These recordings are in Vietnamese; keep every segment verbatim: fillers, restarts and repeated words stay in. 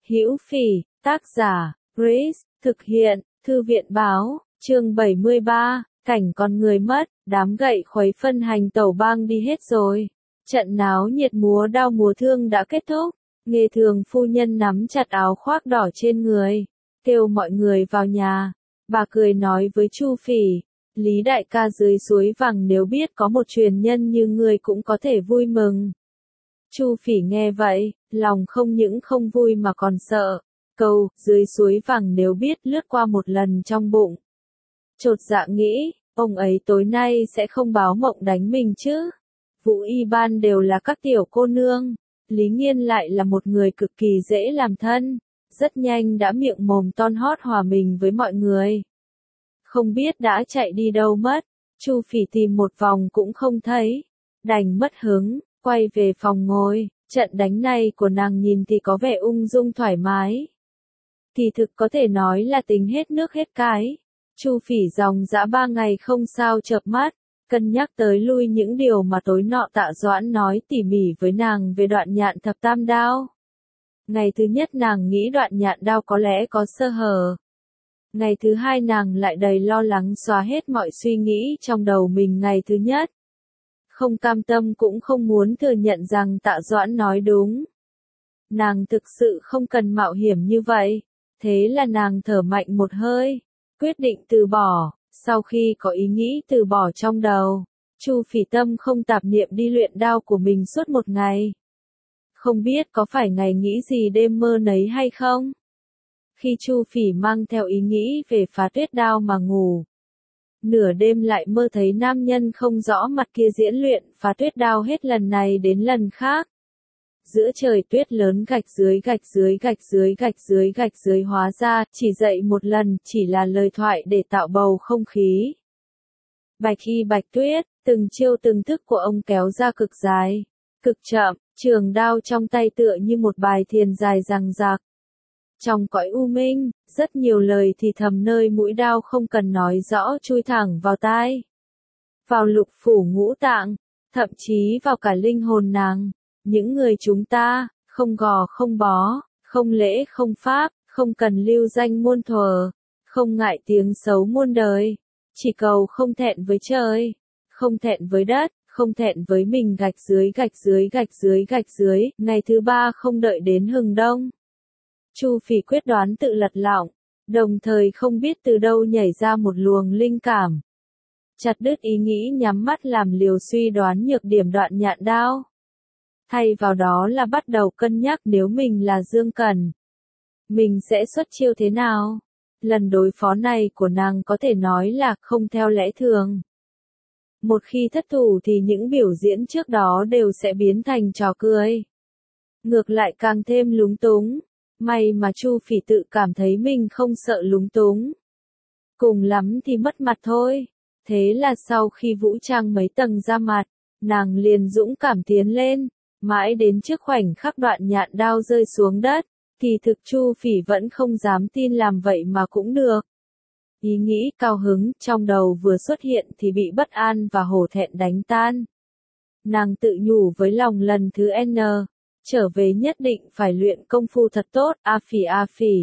Hữu Phỉ, tác giả, Grace, thực hiện, Thư viện báo, chương bảy mươi ba, cảnh con người mất, đám gậy khuấy phân hành tẩu bang đi hết rồi. Trận náo nhiệt múa đao múa thương đã kết thúc, Nghề Thường phu nhân nắm chặt áo khoác đỏ trên người, kêu mọi người vào nhà. Bà cười nói với Chu Phỉ, Lý đại ca dưới suối vàng nếu biết có một truyền nhân như ngươi cũng có thể vui mừng. Chu Phỉ nghe vậy, lòng không những không vui mà còn sợ. Câu, dưới suối vàng nếu biết lướt qua một lần trong bụng. Chột dạ nghĩ, ông ấy tối nay sẽ không báo mộng đánh mình chứ. Vũ Y Ban đều là các tiểu cô nương. Lý Nghiên lại là một người cực kỳ dễ làm thân. Rất nhanh đã miệng mồm ton hót hòa mình với mọi người. Không biết đã chạy đi đâu mất. Chu Phỉ tìm một vòng cũng không thấy. Đành mất hứng, quay về phòng ngồi. Trận đánh này của nàng nhìn thì có vẻ ung dung thoải mái. Thì thực có thể nói là tính hết nước hết cái. Chu Phỉ dòng dã ba ngày không sao chợp mắt, cân nhắc tới lui những điều mà tối nọ Tạ Doãn nói tỉ mỉ với nàng về đoạn nhạn thập tam đao. Ngày thứ nhất nàng nghĩ đoạn nhạn đao có lẽ có sơ hở. Ngày thứ hai nàng lại đầy lo lắng xóa hết mọi suy nghĩ trong đầu mình ngày thứ nhất. Không cam tâm cũng không muốn thừa nhận rằng Tạ Doãn nói đúng. Nàng thực sự không cần mạo hiểm như vậy. Thế là nàng thở mạnh một hơi, quyết định từ bỏ. Sau khi có ý nghĩ từ bỏ trong đầu, Chu Phỉ tâm không tạp niệm đi luyện đao của mình suốt một ngày. Không biết có phải ngày nghĩ gì đêm mơ nấy hay không? Khi Chu Phỉ mang theo ý nghĩ về phá tuyết đao mà ngủ, nửa đêm lại mơ thấy nam nhân không rõ mặt kia diễn luyện phá tuyết đao hết lần này đến lần khác. Giữa trời tuyết lớn gạch dưới gạch dưới gạch dưới gạch dưới gạch dưới hóa ra chỉ dậy một lần chỉ là lời thoại để tạo bầu không khí. Bạch y bạch tuyết, từng chiêu từng thức của ông kéo ra cực dài, cực chậm, trường đao trong tay tựa như một bài thiền dài dằng dặc. Trong cõi u minh, rất nhiều lời thì thầm nơi mũi đao không cần nói rõ chui thẳng vào tai. Vào lục phủ ngũ tạng, thậm chí vào cả linh hồn nàng. Những người chúng ta, không gò không bó, không lễ không pháp, không cần lưu danh muôn thuở, không ngại tiếng xấu muôn đời, chỉ cầu không thẹn với trời, không thẹn với đất, không thẹn với mình gạch dưới gạch dưới gạch dưới gạch dưới, ngày thứ ba không đợi đến hừng đông. Chu Phỉ quyết đoán tự lật lọng, đồng thời không biết từ đâu nhảy ra một luồng linh cảm. Chặt đứt ý nghĩ nhắm mắt làm liều suy đoán nhược điểm đoạn nhạn đao. Thay vào đó là bắt đầu cân nhắc nếu mình là Dương Cẩn, mình sẽ xuất chiêu thế nào. Lần đối phó này của nàng có thể nói là không theo lẽ thường. Một khi thất thủ thì những biểu diễn trước đó đều sẽ biến thành trò cười. Ngược lại càng thêm lúng túng. May mà Chu Phỉ tự cảm thấy mình không sợ lúng túng. Cùng lắm thì mất mặt thôi. Thế là sau khi vũ trang mấy tầng ra mặt, nàng liền dũng cảm tiến lên. Mãi đến trước khoảnh khắc đoạn nhạn đao rơi xuống đất, thì thực Chu Phỉ vẫn không dám tin làm vậy mà cũng được. Ý nghĩ cao hứng trong đầu vừa xuất hiện thì bị bất an và hổ thẹn đánh tan. Nàng tự nhủ với lòng lần thứ N, trở về nhất định phải luyện công phu thật tốt, a phỉ a phỉ.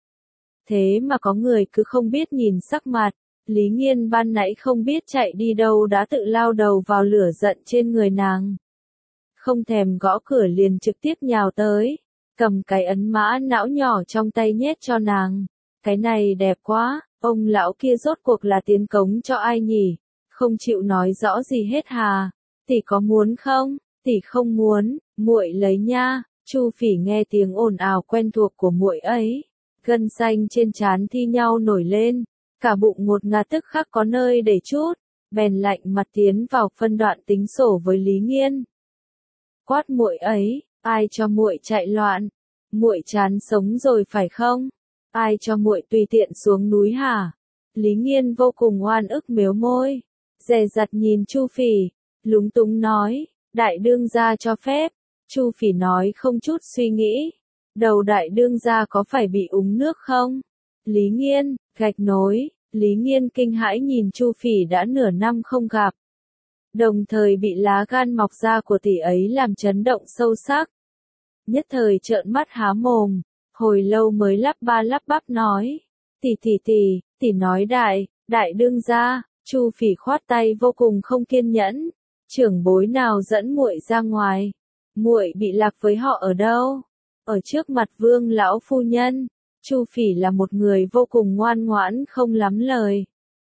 Thế mà có người cứ không biết nhìn sắc mặt, Lý Nghiên ban nãy không biết chạy đi đâu đã tự lao đầu vào lửa giận trên người nàng. Không thèm gõ cửa liền trực tiếp nhào tới, cầm cái ấn mã não nhỏ trong tay nhét cho nàng. Cái này đẹp quá, ông lão kia rốt cuộc là tiến cống cho ai nhỉ? Không chịu nói rõ gì hết hà? Tỷ có muốn không? Tỷ không muốn, muội lấy nha. Chu Phỉ nghe tiếng ồn ào quen thuộc của muội ấy, gân xanh trên trán thi nhau nổi lên, cả bụng ngột ngạt tức khắc có nơi để chút, bèn lạnh mặt tiến vào phân đoạn tính sổ với Lý Nghiên. Quát muội ấy, ai cho muội chạy loạn? Muội chán sống rồi phải không? Ai cho muội tùy tiện xuống núi hả? Lý Nghiên vô cùng oan ức mếu môi, dè dặt nhìn Chu Phỉ, lúng túng nói, đại đương gia cho phép. Chu Phỉ nói không chút suy nghĩ, đầu đại đương gia có phải bị úng nước không? Lý Nghiên, gạch nối, Lý Nghiên kinh hãi nhìn Chu Phỉ đã nửa năm không gặp. Đồng thời bị lá gan mọc ra của tỷ ấy làm chấn động sâu sắc. Nhất thời trợn mắt há mồm, hồi lâu mới lắp ba lắp bắp nói. Tỷ tỷ tỷ, tỷ nói đại, đại đương gia. Chu Phỉ khoát tay vô cùng không kiên nhẫn. Trưởng bối nào dẫn muội ra ngoài? Muội bị lạc với họ ở đâu? Ở trước mặt Vương lão phu nhân. Chu Phỉ là một người vô cùng ngoan ngoãn không lắm lời.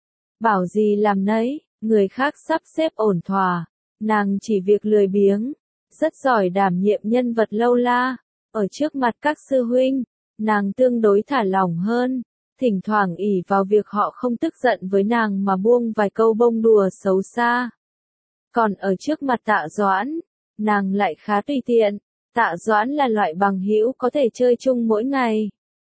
Bảo gì làm nấy, người khác sắp xếp ổn thỏa, nàng chỉ việc lười biếng, rất giỏi đảm nhiệm nhân vật lâu la. Ở trước mặt các sư huynh, nàng tương đối thả lỏng hơn, thỉnh thoảng ỷ vào việc họ không tức giận với nàng mà buông vài câu bông đùa xấu xa. Còn ở trước mặt Tạ Doãn, nàng lại khá tùy tiện. Tạ Doãn là loại bằng hữu có thể chơi chung mỗi ngày.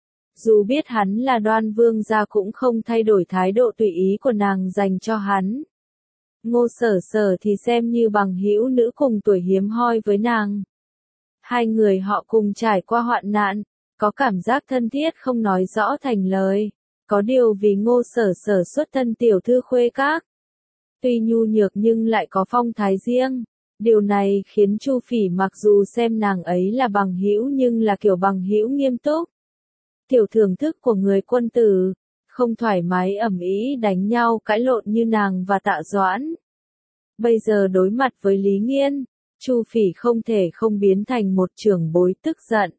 Dù biết hắn là Đoan vương gia cũng không thay đổi thái độ tùy ý của nàng dành cho hắn. Ngô Sở Sở thì xem như bằng hữu nữ cùng tuổi hiếm hoi với nàng. Hai người họ cùng trải qua hoạn nạn, có cảm giác thân thiết không nói rõ thành lời. Có điều vì Ngô Sở Sở xuất thân tiểu thư khuê các, tuy nhu nhược nhưng lại có phong thái riêng. Điều này khiến Chu Phỉ mặc dù xem nàng ấy là bằng hữu nhưng là kiểu bằng hữu nghiêm túc. Tiểu thưởng thức của người quân tử, không thoải mái ầm ĩ đánh nhau cãi lộn như nàng và Tạ Doãn. Bây giờ đối mặt với Lý Nghiên, Chu Phỉ không thể không biến thành một trưởng bối tức giận.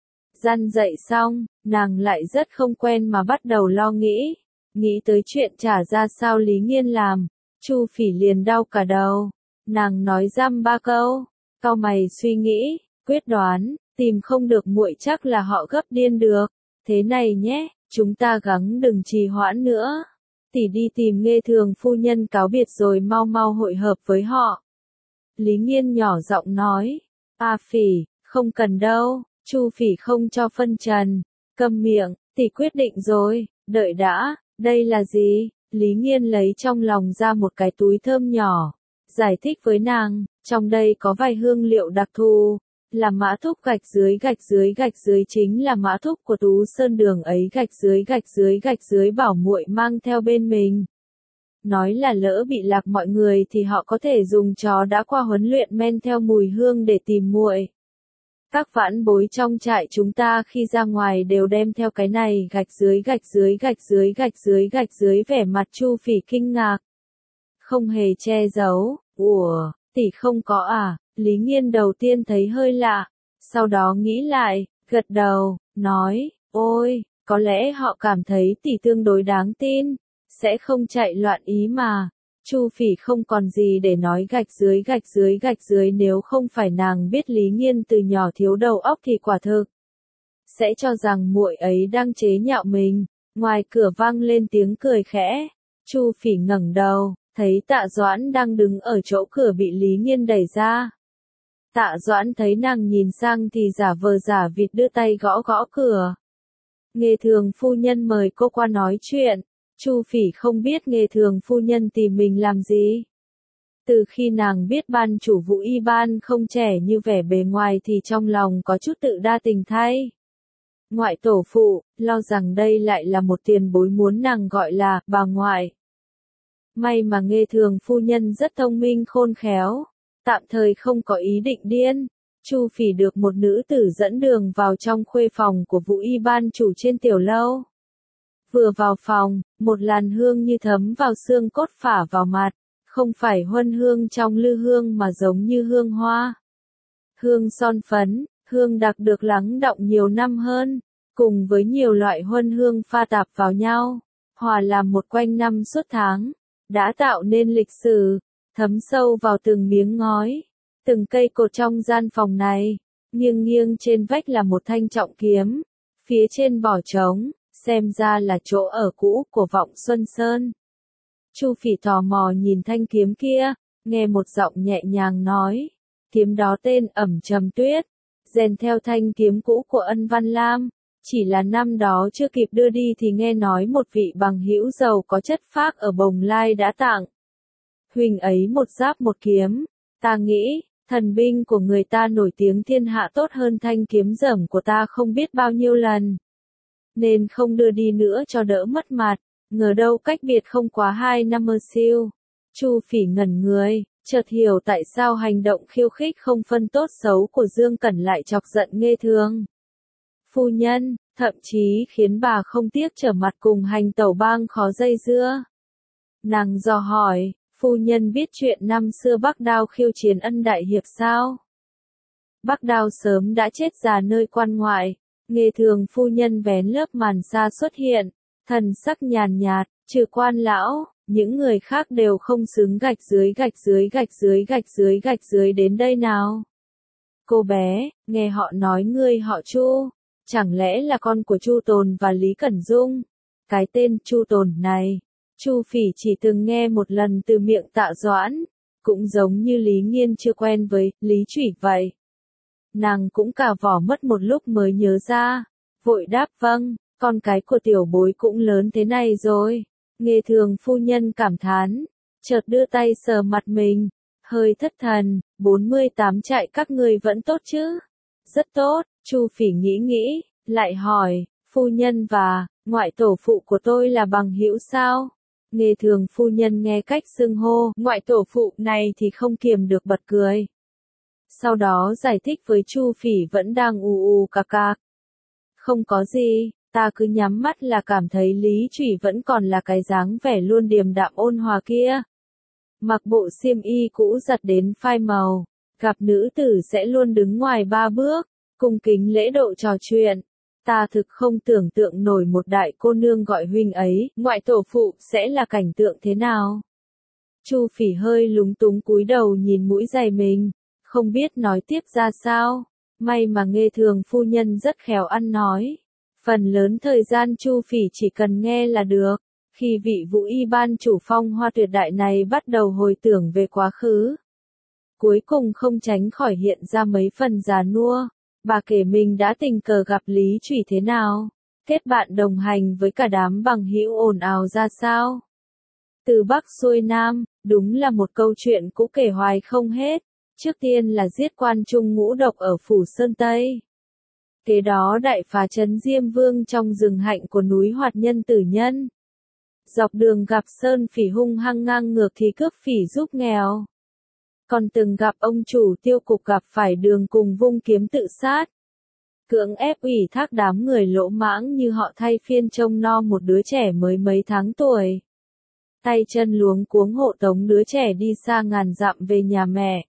Răn dậy xong, nàng lại rất không quen mà bắt đầu lo nghĩ. Nghĩ tới chuyện trả ra sao Lý Nghiên làm, Chu Phỉ liền đau cả đầu. Nàng nói dăm ba câu, cau mày suy nghĩ, quyết đoán, tìm không được muội chắc là họ gấp điên được. Thế này nhé, chúng ta gắng đừng trì hoãn nữa. Tỷ đi tìm Nghê Thường phu nhân cáo biệt rồi mau mau hội hợp với họ. Lý Nghiên nhỏ giọng nói. A Phỉ, không cần đâu. Chu Phỉ không cho phân trần. Câm miệng, tỷ quyết định rồi, đợi đã, đây là gì? Lý Nghiên lấy trong lòng ra một cái túi thơm nhỏ. Giải thích với nàng, trong đây có vài hương liệu đặc thù. Là mã thúc gạch dưới gạch dưới gạch dưới chính là mã thúc của Tú Sơn Đường ấy gạch dưới gạch dưới gạch dưới bảo muội mang theo bên mình. Nói là lỡ bị lạc mọi người thì họ có thể dùng chó đã qua huấn luyện men theo mùi hương để tìm muội. Các vãn bối trong trại chúng ta khi ra ngoài đều đem theo cái này gạch dưới gạch dưới gạch dưới gạch dưới gạch dưới vẻ mặt Chu Phỉ kinh ngạc. Không hề che giấu, ủa, tỷ không có à? Lý Nghiên đầu tiên thấy hơi lạ, sau đó nghĩ lại, gật đầu, nói, ôi, có lẽ họ cảm thấy tỷ tương đối đáng tin, sẽ không chạy loạn ý mà. Chu Phỉ không còn gì để nói gạch dưới gạch dưới gạch dưới nếu không phải nàng biết Lý Nghiên từ nhỏ thiếu đầu óc thì quả thực sẽ cho rằng muội ấy đang chế nhạo mình. Ngoài cửa vang lên tiếng cười khẽ, Chu Phỉ ngẩng đầu, thấy Tạ Doãn đang đứng ở chỗ cửa bị Lý Nghiên đẩy ra. Tạ Doãn thấy nàng nhìn sang thì giả vờ giả vịt đưa tay gõ gõ cửa. Nghê Thường phu nhân mời cô qua nói chuyện. Chu Phỉ không biết Nghê Thường phu nhân tìm mình làm gì. Từ khi nàng biết ban chủ Vũ Y Ban không trẻ như vẻ bề ngoài thì trong lòng có chút tự đa tình thay. Ngoại tổ phụ, lo rằng đây lại là một tiền bối muốn nàng gọi là bà ngoại. May mà Nghê Thường phu nhân rất thông minh khôn khéo. Tạm thời không có ý định điên. Chu Phỉ được một nữ tử dẫn đường vào trong khuê phòng của Vũ Y Ban chủ trên tiểu lâu. Vừa vào phòng, một làn hương như thấm vào xương cốt phả vào mặt, không phải huân hương trong lư hương mà giống như hương hoa. Hương son phấn, hương đặc được lắng đọng nhiều năm hơn, cùng với nhiều loại huân hương pha tạp vào nhau, hòa làm một quanh năm suốt tháng, đã tạo nên lịch sử, thấm sâu vào từng miếng ngói, từng cây cột trong gian phòng này. Nghiêng nghiêng trên vách là một thanh trọng kiếm, phía trên bỏ trống, xem ra là chỗ ở cũ của Vọng Xuân Sơn. Chu Phỉ tò mò nhìn thanh kiếm kia, nghe một giọng nhẹ nhàng nói, kiếm đó tên Ẩm Trầm Tuyết, rèn theo thanh kiếm cũ của Ân Văn Lam, chỉ là năm đó chưa kịp đưa đi thì nghe nói một vị bằng hữu giàu có chất phác ở Bồng Lai đã tặng huynh ấy một giáp một kiếm. Ta nghĩ, thần binh của người ta nổi tiếng thiên hạ tốt hơn thanh kiếm rởm của ta không biết bao nhiêu lần, nên không đưa đi nữa cho đỡ mất mặt. Ngờ đâu cách biệt không quá hai năm mơ siêu. Chu Phỉ ngẩn người, chợt hiểu tại sao hành động khiêu khích không phân tốt xấu của Dương Cẩn lại chọc giận Nghê Thường phu nhân, thậm chí khiến bà không tiếc trở mặt cùng hành tẩu bang khó dây dưa. Nàng dò hỏi, phu nhân biết chuyện năm xưa Bắc Đao khiêu chiến Ân Đại Hiệp sao? Bắc Đao sớm đã chết già nơi quan ngoại, Nghê Thường phu nhân vén lớp màn sa xuất hiện, thần sắc nhàn nhạt, trừ Quan lão, những người khác đều không xứng gạch dưới gạch dưới gạch dưới gạch dưới gạch dưới đến đây nào. Cô bé, nghe họ nói ngươi họ Chu, chẳng lẽ là con của Chu Tồn và Lý Cẩn Dung? Cái tên Chu Tồn này, Chu Phỉ chỉ từng nghe một lần từ miệng Tạ Doãn, cũng giống như Lý Nghiên chưa quen với Lý Chủy vậy. Nàng cũng cà vỏ mất một lúc mới nhớ ra, vội đáp vâng, con cái của tiểu bối cũng lớn thế này rồi. Nghê Thường phu nhân cảm thán, chợt đưa tay sờ mặt mình, hơi thất thần, bốn mươi tám chạy các ngươi vẫn tốt chứ? Rất tốt, Chu Phỉ nghĩ nghĩ, lại hỏi, phu nhân và ngoại tổ phụ của tôi là bằng hữu sao? Nghê Thường phu nhân nghe cách xưng hô ngoại tổ phụ này thì không kiềm được bật cười. Sau đó giải thích với Chu Phỉ vẫn đang ù ù cạc cạc. Không có gì, ta cứ nhắm mắt là cảm thấy Lý Chủy vẫn còn là cái dáng vẻ luôn điềm đạm ôn hòa kia. Mặc bộ xiêm y cũ giặt đến phai màu, gặp nữ tử sẽ luôn đứng ngoài ba bước, cung kính lễ độ trò chuyện. Ta thực không tưởng tượng nổi một đại cô nương gọi huynh ấy, ngoại tổ phụ sẽ là cảnh tượng thế nào. Chu Phỉ hơi lúng túng cúi đầu nhìn mũi giày mình, không biết nói tiếp ra sao. May mà Nghê Thường phu nhân rất khéo ăn nói. Phần lớn thời gian Chu Phỉ chỉ cần nghe là được. Khi vị Vũ Y ban chủ phong hoa tuyệt đại này bắt đầu hồi tưởng về quá khứ, cuối cùng không tránh khỏi hiện ra mấy phần già nua. Bà kể mình đã tình cờ gặp Lý Chủy thế nào, kết bạn đồng hành với cả đám bằng hữu ồn ào ra sao. Từ Bắc xuôi Nam, đúng là một câu chuyện cũ kể hoài không hết. Trước tiên là giết quan trung ngũ độc ở Phủ Sơn Tây. Kế đó đại phá trấn Diêm Vương trong rừng hạnh của núi Hoạt Nhân Tử Nhân. Dọc đường gặp Sơn Phỉ hung hăng ngang ngược thì cướp phỉ giúp nghèo. Còn từng gặp ông chủ tiêu cục gặp phải đường cùng vung kiếm tự sát. Cưỡng ép ủy thác đám người lỗ mãng như họ thay phiên trông nom một đứa trẻ mới mấy tháng tuổi. Tay chân luống cuống hộ tống đứa trẻ đi xa ngàn dặm về nhà mẹ.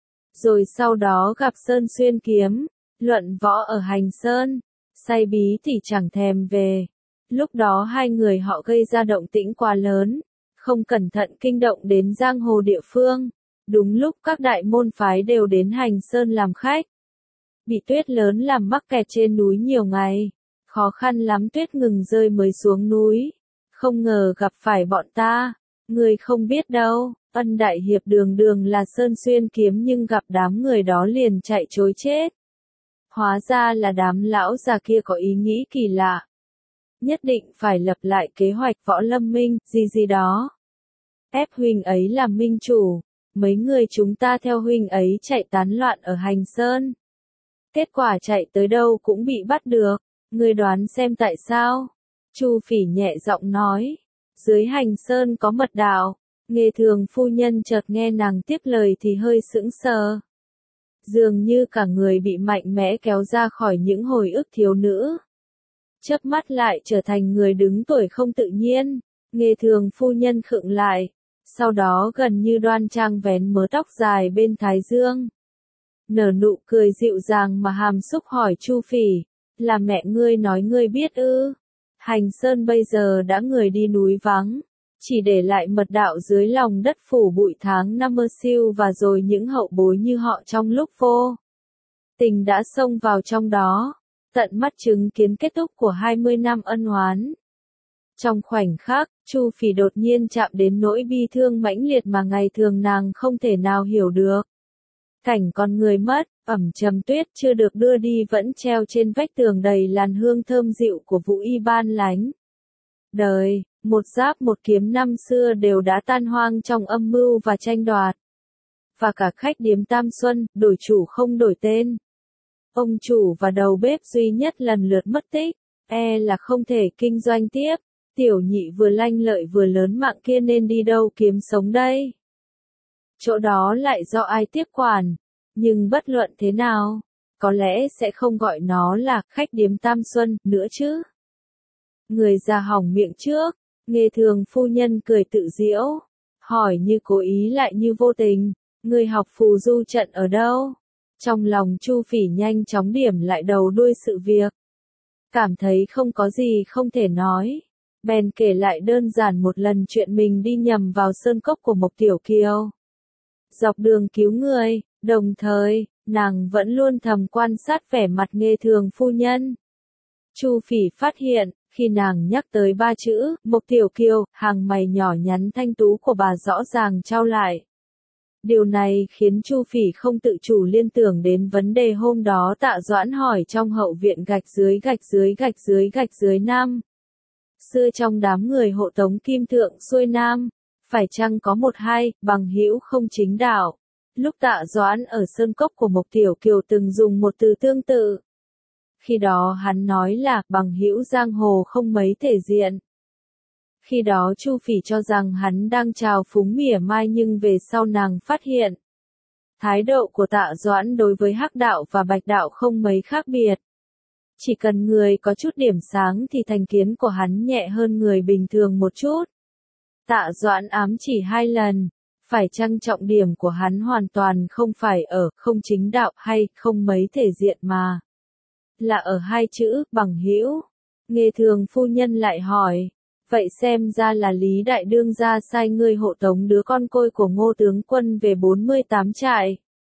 Rồi sau đó gặp Sơn xuyên kiếm, luận võ ở Hành Sơn, say bí thì chẳng thèm về. Lúc đó hai người họ gây ra động tĩnh quá lớn, không cẩn thận kinh động đến giang hồ địa phương. Đúng lúc các đại môn phái đều đến Hành Sơn làm khách. Bị tuyết lớn làm mắc kẹt trên núi nhiều ngày, khó khăn lắm tuyết ngừng rơi mới xuống núi. Không ngờ gặp phải bọn ta, người không biết đâu. Ân Đại Hiệp đường đường là Sơn xuyên kiếm nhưng gặp đám người đó liền chạy trối chết. Hóa ra là đám lão già kia có ý nghĩ kỳ lạ. Nhất định phải lập lại kế hoạch võ lâm minh, gì gì đó. Ép huynh ấy làm minh chủ, mấy người chúng ta theo huynh ấy chạy tán loạn ở Hành Sơn. Kết quả chạy tới đâu cũng bị bắt được, ngươi đoán xem tại sao? Chu Phỉ nhẹ giọng nói, dưới Hành Sơn có mật đạo. Nghê Thường phu nhân chợt nghe nàng tiếp lời thì hơi sững sờ. Dường như cả người bị mạnh mẽ kéo ra khỏi những hồi ức thiếu nữ. Chớp mắt lại trở thành người đứng tuổi không tự nhiên. Nghê Thường phu nhân khựng lại, sau đó gần như đoan trang vén mớ tóc dài bên thái dương. Nở nụ cười dịu dàng mà hàm xúc hỏi Chu Phỉ, là mẹ ngươi nói ngươi biết ư? Hành Sơn bây giờ đã người đi núi vắng. Chỉ để lại mật đạo dưới lòng đất phủ bụi tháng năm mơ siêu và rồi những hậu bối như họ trong lúc vô tình đã xông vào trong đó, tận mắt chứng kiến kết thúc của hai mươi năm ân oán. Trong khoảnh khắc, Chu Phỉ đột nhiên chạm đến nỗi bi thương mãnh liệt mà ngày thường nàng không thể nào hiểu được. Cảnh con người mất, ẩm trầm tuyết chưa được đưa đi vẫn treo trên vách tường đầy làn hương thơm dịu của Vũ Y ban lánh. Đời, một giáp một kiếm năm xưa đều đã tan hoang trong âm mưu và tranh đoạt. Và cả khách điếm Tam Xuân, đổi chủ không đổi tên. Ông chủ và đầu bếp duy nhất lần lượt mất tích, e là không thể kinh doanh tiếp. Tiểu nhị vừa lanh lợi vừa lớn mạng kia nên đi đâu kiếm sống đây? Chỗ đó lại do ai tiếp quản? Nhưng bất luận thế nào, có lẽ sẽ không gọi nó là khách điếm Tam Xuân nữa chứ. Người già hỏng miệng trước, Nghê Thường phu nhân cười tự giễu, hỏi như cố ý lại như vô tình, người học phù du trận ở đâu? Trong lòng Chu Phỉ nhanh chóng điểm lại đầu đuôi sự việc. Cảm thấy không có gì không thể nói. Bèn kể lại đơn giản một lần chuyện mình đi nhầm vào sơn cốc của Mộc Tiểu Kiều. Dọc đường cứu người, đồng thời, nàng vẫn luôn thầm quan sát vẻ mặt Nghê Thường phu nhân. Chu Phỉ phát hiện, khi nàng nhắc tới ba chữ, Mộc Tiểu Kiều, hàng mày nhỏ nhắn thanh tú của bà rõ ràng trao lại. Điều này khiến Chu Phỉ không tự chủ liên tưởng đến vấn đề hôm đó Tạ Doãn hỏi trong hậu viện gạch dưới gạch dưới gạch dưới gạch dưới nam. Xưa trong đám người hộ tống kim thượng xuôi nam, phải chăng có một hai bằng hữu không chính đạo? Lúc Tạ Doãn ở sơn cốc của Mộc Tiểu Kiều từng dùng một từ tương tự. Khi đó hắn nói là bằng hữu giang hồ không mấy thể diện. Khi đó Chu Phỉ cho rằng hắn đang trào phúng mỉa mai nhưng về sau nàng phát hiện. Thái độ của Tạ Doãn đối với Hắc đạo và Bạch đạo không mấy khác biệt. Chỉ cần người có chút điểm sáng thì thành kiến của hắn nhẹ hơn người bình thường một chút. Tạ Doãn ám chỉ hai lần, phải chăng trọng điểm của hắn hoàn toàn không phải ở không chính đạo hay không mấy thể diện mà là ở hai chữ bằng hữu. Nghê Thường phu nhân lại hỏi, vậy xem ra là Lý Đại Đương gia sai ngươi hộ tống đứa con côi của Ngô tướng quân về bốn mươi tám trại.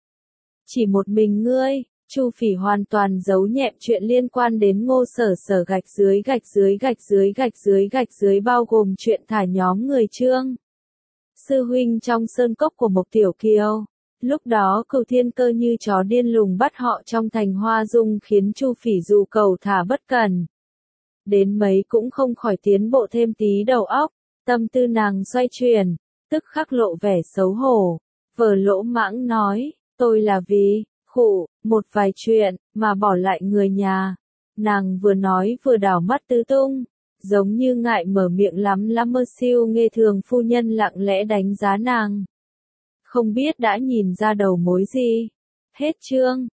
Chỉ một mình ngươi? Chu Phỉ hoàn toàn giấu nhẹm chuyện liên quan đến Ngô Sở Sở gạch dưới gạch dưới gạch dưới gạch dưới gạch dưới bao gồm chuyện thả nhóm người Trương sư huynh trong sơn cốc của Mộc Tiểu Kiều. Lúc đó Cửu Thiên Cơ như chó điên lùng bắt họ trong thành Hoa Dung khiến Chu Phỉ dù cầu thả bất cần đến mấy cũng không khỏi tiến bộ thêm tí đầu óc. Tâm tư nàng xoay chuyển, tức khắc lộ vẻ xấu hổ, vờ lỗ mãng nói, tôi là vì khụ một vài chuyện mà bỏ lại người nhà. Nàng vừa nói vừa đảo mắt tứ tung, giống như ngại mở miệng lắm lắm mơ siêu. Nghê Thường phu nhân lặng lẽ đánh giá nàng, không biết đã nhìn ra đầu mối gì. Hết chương.